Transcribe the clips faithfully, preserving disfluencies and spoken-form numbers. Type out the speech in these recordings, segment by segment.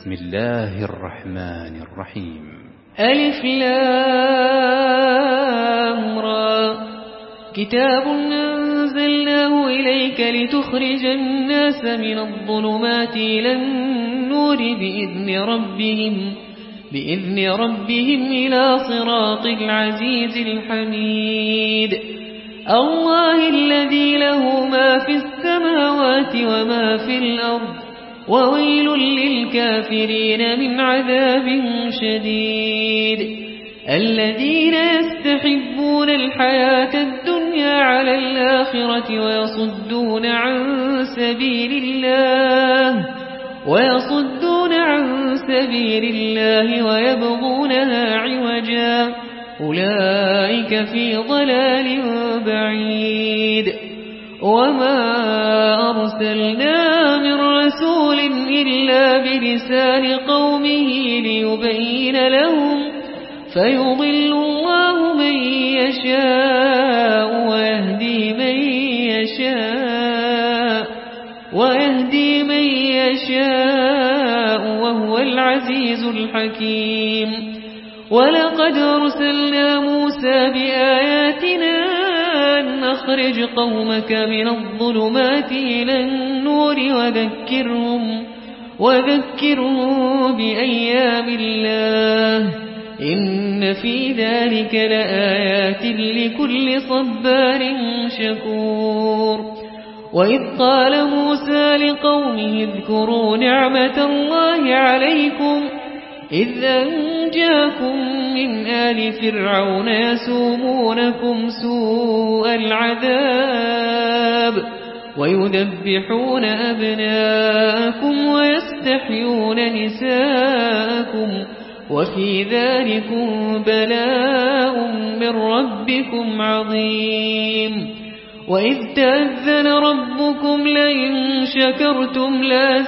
بسم الله الرحمن الرحيم. ألف لام را. كتاب أنزلناه إليك لتخرج الناس من الظلمات إلى النور بإذن ربهم بإذن ربهم إلى صراط العزيز الحميد. الله الذي له ما في السماوات وما في الأرض وويل للكافرين من عذاب شديد. الذين يستحبون الحياة الدنيا على الآخرة ويصدون عن سبيل الله ويصدون عن سبيل الله ويبغونها عوجا أولئك في ضلال بعيد. وما أرسلنا من رسول إلا بلسان قومه ليبين لهم فيضل الله من يشاء ويهدي من يشاء ويهدي من يشاء وهو العزيز الحكيم. ولقد أرسلنا موسى بآياتنا أن أخرج قومك من الظلمات إلى النور وذكرهم وذكرهم بأيام الله إن في ذلك لآيات لكل صبار شكور. وإذ قال موسى لقومه اذكروا نعمة الله عليكم إذ أنجاكم من آل فرعون يسومونكم سوء العذاب ويذبحون أبناءكم ويستحيون نساءكم وفي ذلكم بلاء من ربكم عظيم. وإذ تأذن ربكم لئن شكرتم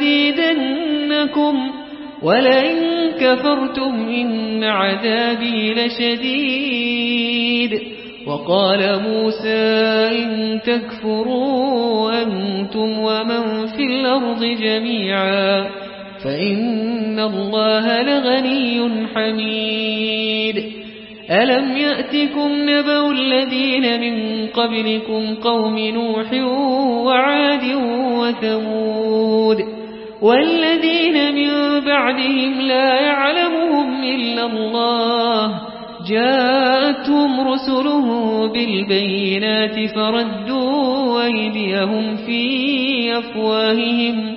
لازيدنكم ولئن كفرتم إن عذابي لشديد. وقال موسى إن تكفروا أنتم ومن في الأرض جميعا فإن الله لغني حميد. ألم يأتكم نبأ الذين من قبلكم قوم نوح وعاد وثمود والذين من بعدهم لا يعلمهم إلا الله جاءتهم رسلهم بالبينات فردوا أيديهم في أفواههم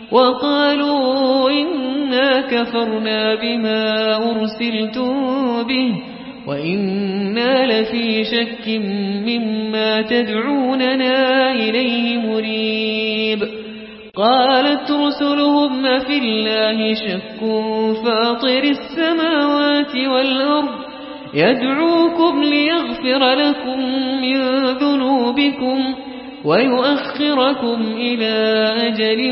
وقالوا إنا كفرنا بما أرسلتم به وإنا لفي شك مما تدعوننا إليه مريب. قالت رسلهم في الله شك فاطر السماوات والأرض يدعوكم ليغفر لكم من ذنوبكم ويؤخركم إلى أجل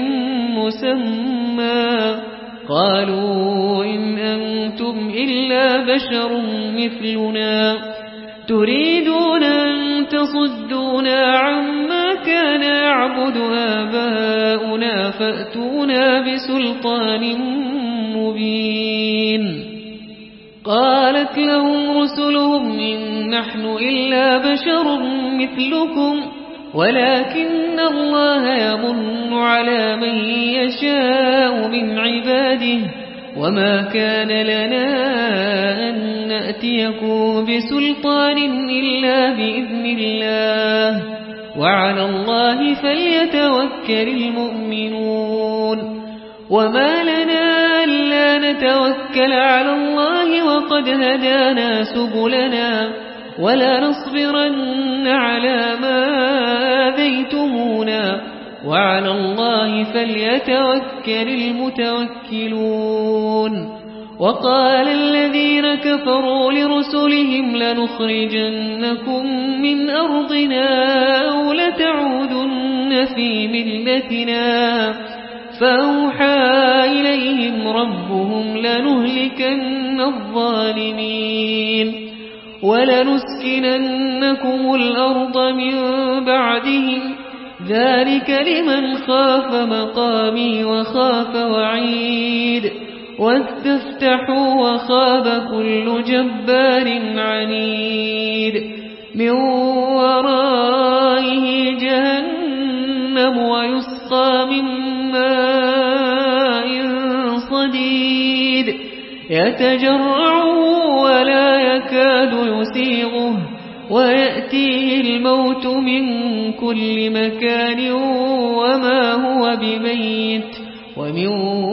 مسمى. قالوا إن أنتم إلا بشر مثلنا تريدون أن تصدونا عما كان يعبد آباؤنا فأتونا بسلطان مبين. قالت لهم رسلهم إن نحن إلا بشر مثلكم ولكن الله يمن على من يشاء من عباده وما كان لنا أن نأتيكم بسلطان إلا بإذن الله وعلى الله فليتوكل المؤمنون. وما لنا ألا نتوكل على الله وقد هدانا سبلنا ولا نصبرن على ما آذيتمونا وعلى الله فليتوكل المتوكلون. وقال الذين كفروا لرسلهم لنخرجنكم من أرضنا أو لتعودن في ملتنا فأوحى إليهم ربهم لنهلكن الظالمين ولنسكننكم الأرض من بعدهم ذلك لمن خاف مقامي وخاف وعيد. واستفتحوا وخاب كل جبار عنيد من ورائه جهنم ويسقى من ماء صديد يتجرعه ولا يكاد يسيغه ويأتيه الموت من كل مكان وما هو بميت ومن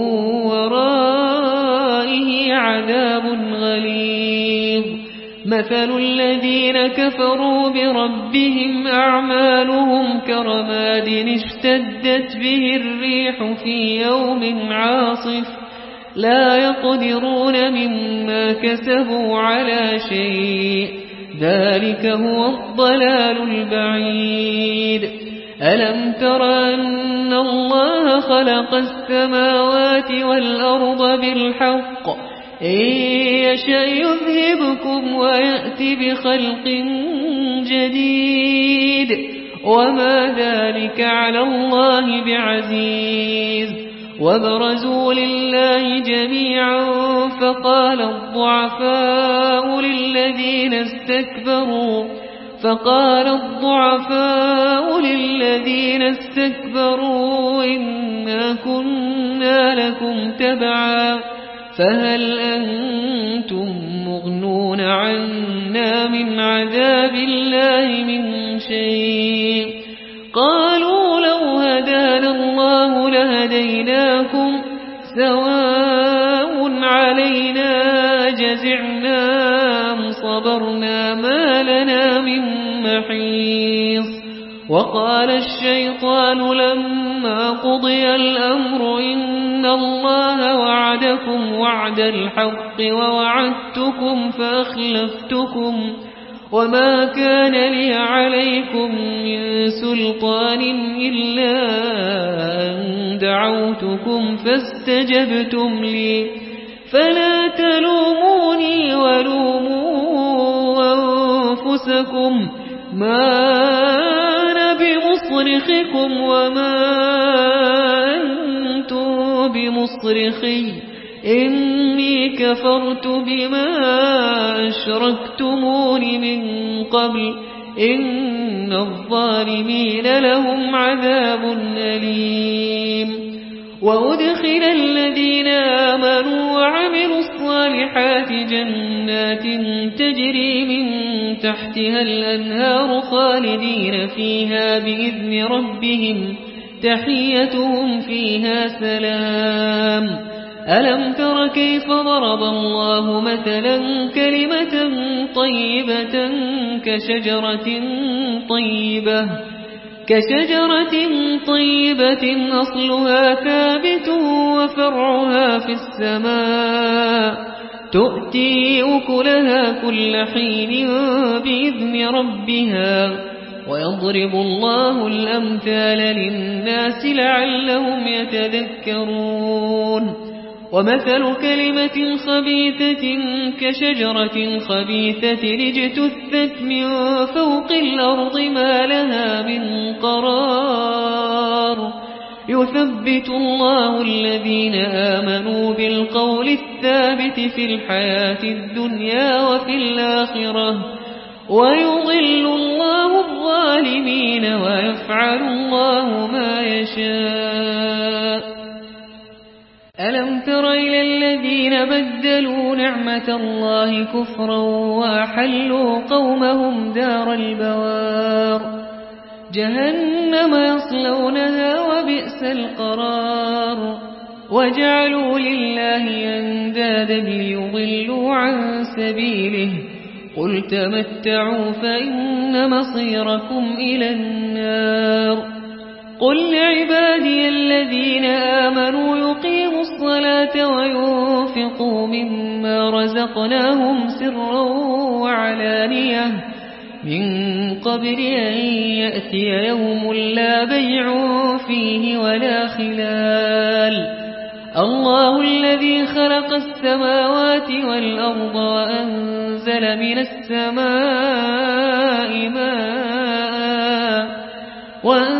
ورائه عذاب غليظ مثل الذين كفروا بربهم أعمالهم كرماد اشتدت به الريح في يوم عاصف لا يقدرون مما كسبوا على شيء ذلك هو الضلال البعيد ألم تر أن الله خلق السماوات والأرض بالحق إن يشأ يذهبكم ويأتي بخلق جديد وما ذلك على الله بعزيز وبرزوا لله جميعا فقال الضعفاء للذين استكبروا فقال الضعفاء للذين استكبروا إنا كنا لكم تبعا فهل أنتم مغنون عنا من عذاب الله من شيء قالوا لو هدانا الله لهديناكم سواء علينا جزعنا أم صبرنا ما لنا من محيص وقال الشيطان لما قضي الأمر إن الله وعدكم وعد الحق ووعدتكم فأخلفتكم وما كان لي عليكم من سلطان إلا أن دعوتكم فاستجبتم لي فلا تلوموني ولوموا أنفسكم ما أنا بمصرخكم وما أنتم بمصرخي إني كفرت بما أشركتمون من قبل إن الظالمين لهم عذاب أليم وأدخل الذين آمنوا وعملوا الصالحات جنات تجري من تحتها الأنهار خالدين فيها بإذن ربهم تحيتهم فيها سلام ألم تر كيف ضرب الله مثلا كلمة طيبة كشجرة طيبة كشجرة طيبة أصلها ثابت وفرعها في السماء تؤتي أكلها كل حين بإذن ربها ويضرب الله الأمثال للناس لعلهم يتذكرون ومثل كلمة خبيثة كشجرة خبيثة اجتثت من فوق الأرض ما لها من قرار يثبت الله الذين آمنوا بالقول الثابت في الحياة الدنيا وفي الآخرة ويضل الله الظالمين ويفعل الله ما يشاء ألم تر إلى الذين بدلوا نعمة الله كفرا وأحلوا قومهم دار البوار جهنم يصلونها وبئس القرار وجعلوا لله أندادا ليضلوا عن سبيله قل تمتعوا فإن مصيركم إلى النار قل لعبادي الذين آمنوا يقيموا الصلاة وينفقوا مما رزقناهم سرا وعلانية من قبل أن يأتي يوم لا بيع فيه ولا خلال الله الذي خلق السماوات والأرض وأنزل من السماء ماء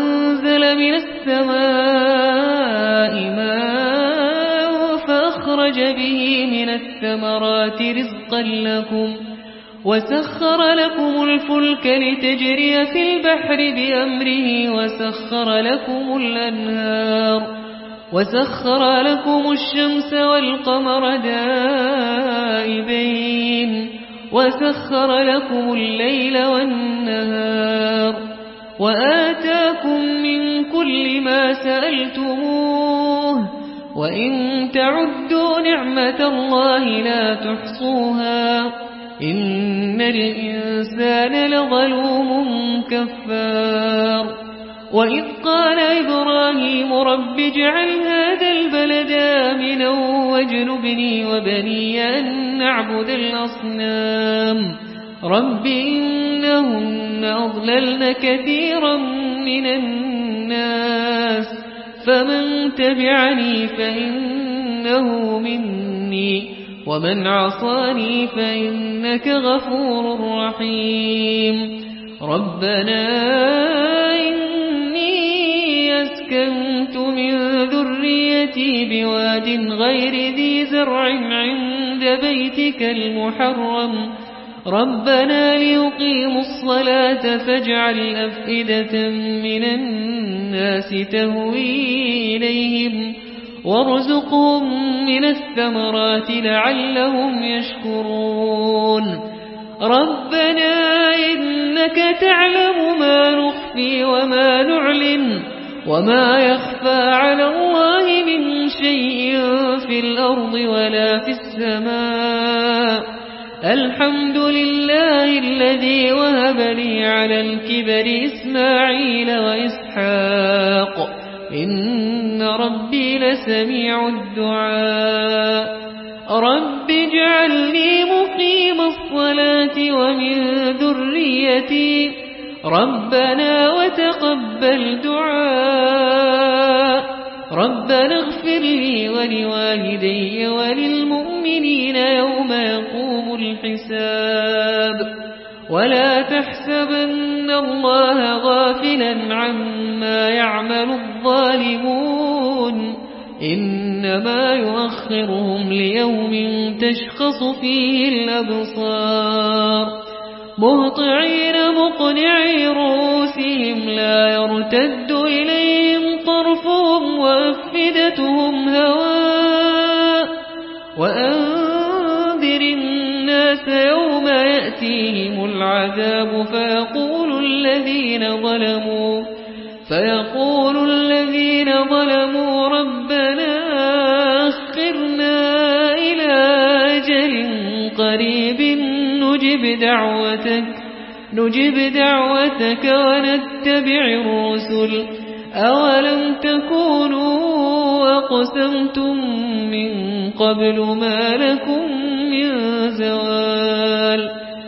وأنزل من السماء ماء فأخرج أخرج به من الثمرات رزقا لكم وسخر لكم الفلك لتجري في البحر بأمره وسخر لكم الأنهار وسخر لكم الشمس والقمر دائبين وسخر لكم الليل والنهار وآتاكم من كل ما سألتموه وإن تعدوا نعمة الله لا تحصوها إن الإنسان لظلوم كفار وإذ قال إبراهيم رب اجعل هذا البلد آمنا واجنبني وبني أن نعبد الأصنام رب إنهن أضللن كثيرا من الناس فمن تبعني فإنه مني ومن عصاني فإنك غفور رحيم ربنا إني أسكنت من ذريتي بواد غير ذي زرع عند بيتك المحرم ربنا ليقيموا الصلاة فاجعل أفئدة من الناس تهوي إليهم وارزقهم من الثمرات لعلهم يشكرون ربنا إنك تعلم ما نخفي وما نعلن وما يخفى على الله من شيء في الأرض ولا في السماء الحمد لله الذي وهب لي على الكبر إسماعيل وإسحاق إن ربي لسميع الدعاء رب اجعلني مقيم الصلاة ومن ذريتي ربنا وتقبل دعاء ربنا اغفر لي ولوالدي وللمؤمنين يوم يقوم الحساب ولا تحسبن الله غافلا عما يعمل الظالمون إنما يؤخرهم ليوم تشخص فيه الأبصار مهطعين مقنعي رؤوسهم لا يرتد إليهم طرفهم وأفئدتهم هواء وأنذر الناس يوم يأتيهم العذاب فيقول الذين ظلموا فيقول الذين ظلموا ربنا أخرنا إلى أجل قريب نجب دعوتك نجب دعوتك ونتبع الرسل أولم تكونوا أقسمتم من قبل ما لكم من زوال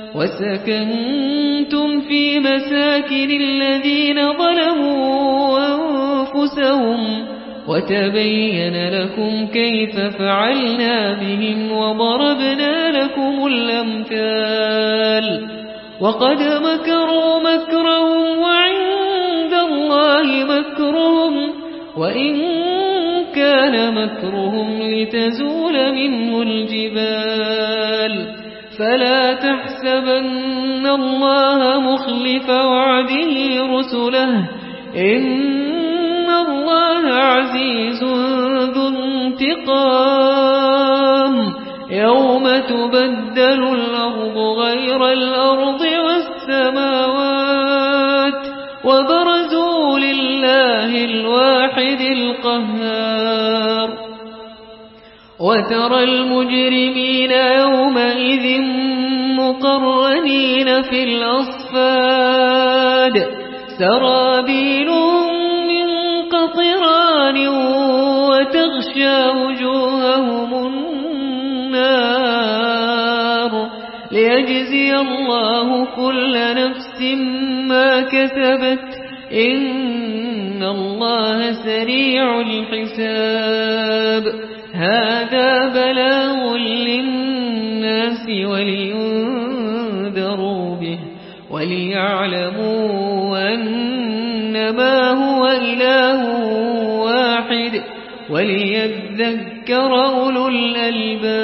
وسكنتم في مساكن الذين ظلموا أنفسهم وتبين لكم كيف فعلنا بهم وضربنا لكم الأمثال وقد مكروا مكرهم وعند الله مكرهم وإن كان مكرهم لتزول منه الجبال فلا تحسبن الله مخلف وعده رسله إن الله عزيز ذو انتقام يوم تبدل الأرض غير الأرض والسماوات وبرزوا لله الواحد القهار وترى المجرمين يومئذ مقرنين في الأصفاد سرابيلهم من قطران وتغشى وجوههم النار ليجزي الله كل نفس ما كسبت إن الله سريع الحساب هذا بلاغ للناس ولينذروا به وليعلموا أنما هو إله واحد وليذكر وليذكر أولو الألباب.